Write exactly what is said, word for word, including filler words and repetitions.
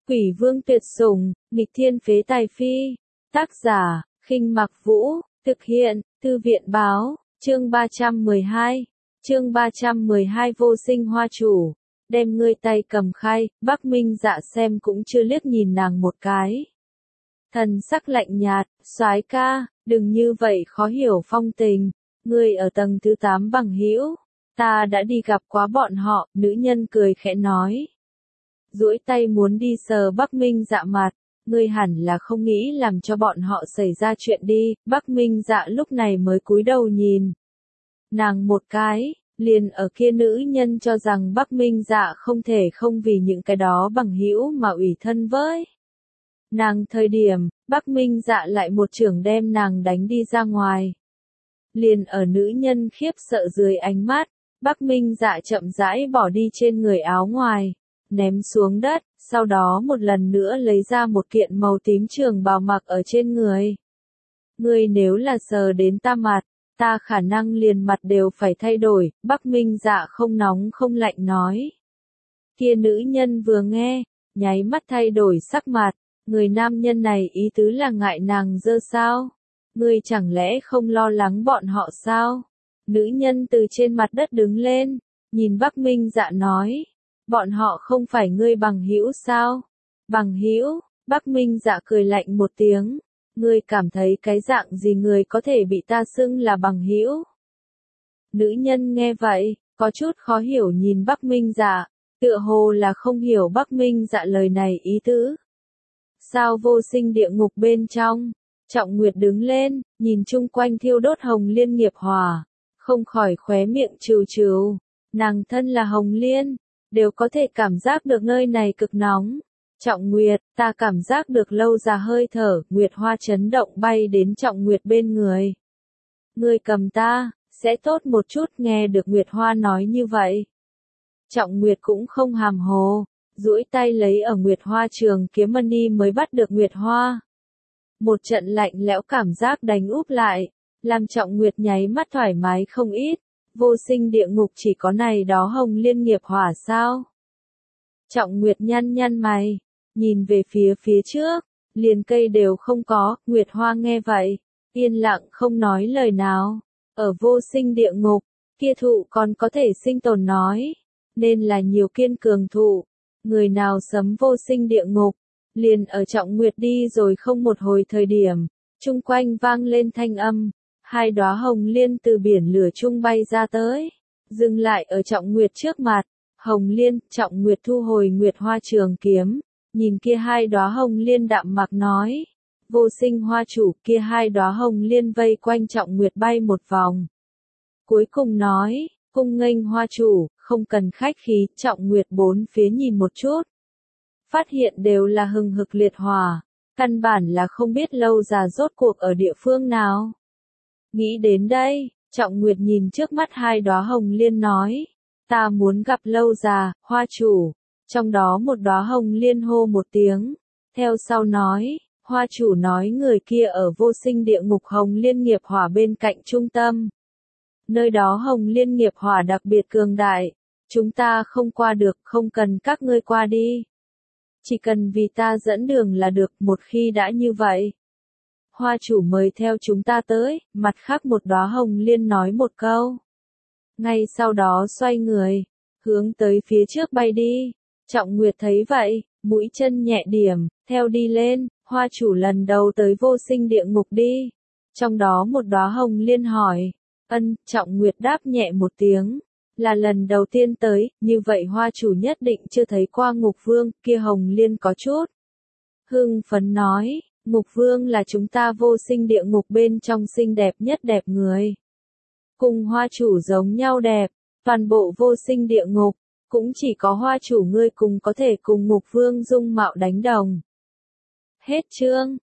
Quỷ vương tuyệt sủng, nghịch thiên phế tài phi. Tác giả, Khinh Mặc Vũ, thực hiện, Thư viện báo, chương ba trăm mười hai. Chương ba trăm mười hai Vô sinh hoa chủ. Đem ngươi tay cầm khay, Bắc Minh Dạ xem cũng chưa liếc nhìn nàng một cái. Thần sắc lạnh nhạt, soái ca, đừng như vậy khó hiểu phong tình, ngươi ở tầng thứ tám bằng hữu, ta đã đi gặp quá bọn họ, nữ nhân cười khẽ nói. Duỗi tay muốn đi sờ Bắc Minh Dạ mặt, ngươi hẳn là không nghĩ làm cho bọn họ xảy ra chuyện đi, Bắc Minh Dạ lúc này mới cúi đầu nhìn. Nàng một cái, liền ở kia nữ nhân cho rằng Bắc Minh Dạ không thể không vì những cái đó bằng hữu mà ủy thân với. Nàng thời điểm, Bắc Minh Dạ lại một chưởng đem nàng đánh đi ra ngoài. Liền ở nữ nhân khiếp sợ dưới ánh mắt, Bắc Minh Dạ chậm rãi bỏ đi trên người áo ngoài, ném xuống đất, sau đó một lần nữa lấy ra một kiện màu tím trường bào mặc ở trên người. Ngươi nếu là sờ đến ta mặt, ta khả năng liền mặt đều phải thay đổi, Bắc Minh Dạ không nóng không lạnh nói. Kia nữ nhân vừa nghe, nháy mắt thay đổi sắc mặt, người nam nhân này ý tứ là ngại nàng dơ sao? Ngươi chẳng lẽ không lo lắng bọn họ sao? Nữ nhân từ trên mặt đất đứng lên, nhìn Bắc Minh Dạ nói, bọn họ không phải ngươi bằng hữu sao? Bằng hữu? Bắc Minh Dạ cười lạnh một tiếng. Ngươi cảm thấy cái dạng gì người có thể bị ta xưng là bằng hữu? Nữ nhân nghe vậy, có chút khó hiểu nhìn Bắc Minh Dạ, tựa hồ là không hiểu Bắc Minh Dạ lời này ý tứ. Sao vô sinh địa ngục bên trong? Trọng Nguyệt đứng lên, nhìn chung quanh thiêu đốt hồng liên nghiệp hỏa, không khỏi khóe miệng trừ trừ. Nàng thân là hồng liên, đều có thể cảm giác được nơi này cực nóng. Trọng Nguyệt, ta cảm giác được lâu già hơi thở, Nguyệt Hoa chấn động bay đến Trọng Nguyệt bên người. Ngươi cầm ta, sẽ tốt một chút, nghe được Nguyệt Hoa nói như vậy. Trọng Nguyệt cũng không hàm hồ, duỗi tay lấy ở Nguyệt Hoa trường kiếm mani mới bắt được Nguyệt Hoa. Một trận lạnh lẽo cảm giác đánh úp lại, làm Trọng Nguyệt nháy mắt thoải mái không ít. Vô sinh địa ngục chỉ có này đó hồng liên nghiệp hỏa sao? Trọng Nguyệt nhăn nhăn mày, nhìn về phía phía trước, liền cây đều không có, Nguyệt Hoa nghe vậy, yên lặng không nói lời nào. Ở vô sinh địa ngục, kia thụ còn có thể sinh tồn nói, nên là nhiều kiên cường thụ. Người nào sấm vô sinh địa ngục, liền ở Trọng Nguyệt đi rồi không một hồi thời điểm, chung quanh vang lên thanh âm, hai đóa hồng liên từ biển lửa chung bay ra tới, dừng lại ở Trọng Nguyệt trước mặt. Hồng liên, Trọng Nguyệt thu hồi Nguyệt Hoa trường kiếm, nhìn kia hai đóa hồng liên đạm mạc nói, vô sinh hoa chủ, kia hai đóa hồng liên vây quanh Trọng Nguyệt bay một vòng. Cuối cùng nói, cung nghênh hoa chủ, không cần khách khí, Trọng Nguyệt bốn phía nhìn một chút. Phát hiện đều là hừng hực liệt hỏa, căn bản là không biết lâu già rốt cuộc ở địa phương nào. Nghĩ đến đây, Trọng Nguyệt nhìn trước mắt hai đóa hồng liên nói, ta muốn gặp lâu già, hoa chủ. Trong đó một đóa hồng liên hô một tiếng, theo sau nói, hoa chủ nói người kia ở vô sinh địa ngục hồng liên nghiệp hỏa bên cạnh trung tâm. Nơi đó hồng liên nghiệp hỏa đặc biệt cường đại, chúng ta không qua được, không cần các ngươi qua đi. Chỉ cần vì ta dẫn đường là được, một khi đã như vậy. Hoa chủ mời theo chúng ta tới, mặt khác một đóa hồng liên nói một câu. Ngay sau đó xoay người, hướng tới phía trước bay đi. Trọng Nguyệt thấy vậy, mũi chân nhẹ điểm, theo đi lên, hoa chủ lần đầu tới vô sinh địa ngục đi. Trong đó một đóa hồng liên hỏi, ân, Trọng Nguyệt đáp nhẹ một tiếng, là lần đầu tiên tới, như vậy hoa chủ nhất định chưa thấy qua ngục vương, kia hồng liên có chút. Hưng phấn nói, ngục vương là chúng ta vô sinh địa ngục bên trong xinh đẹp nhất đẹp người. Cùng hoa chủ giống nhau đẹp, toàn bộ vô sinh địa ngục. Cũng chỉ có hoa chủ ngươi cùng có thể cùng ngục vương dung mạo đánh đồng. Hết chương.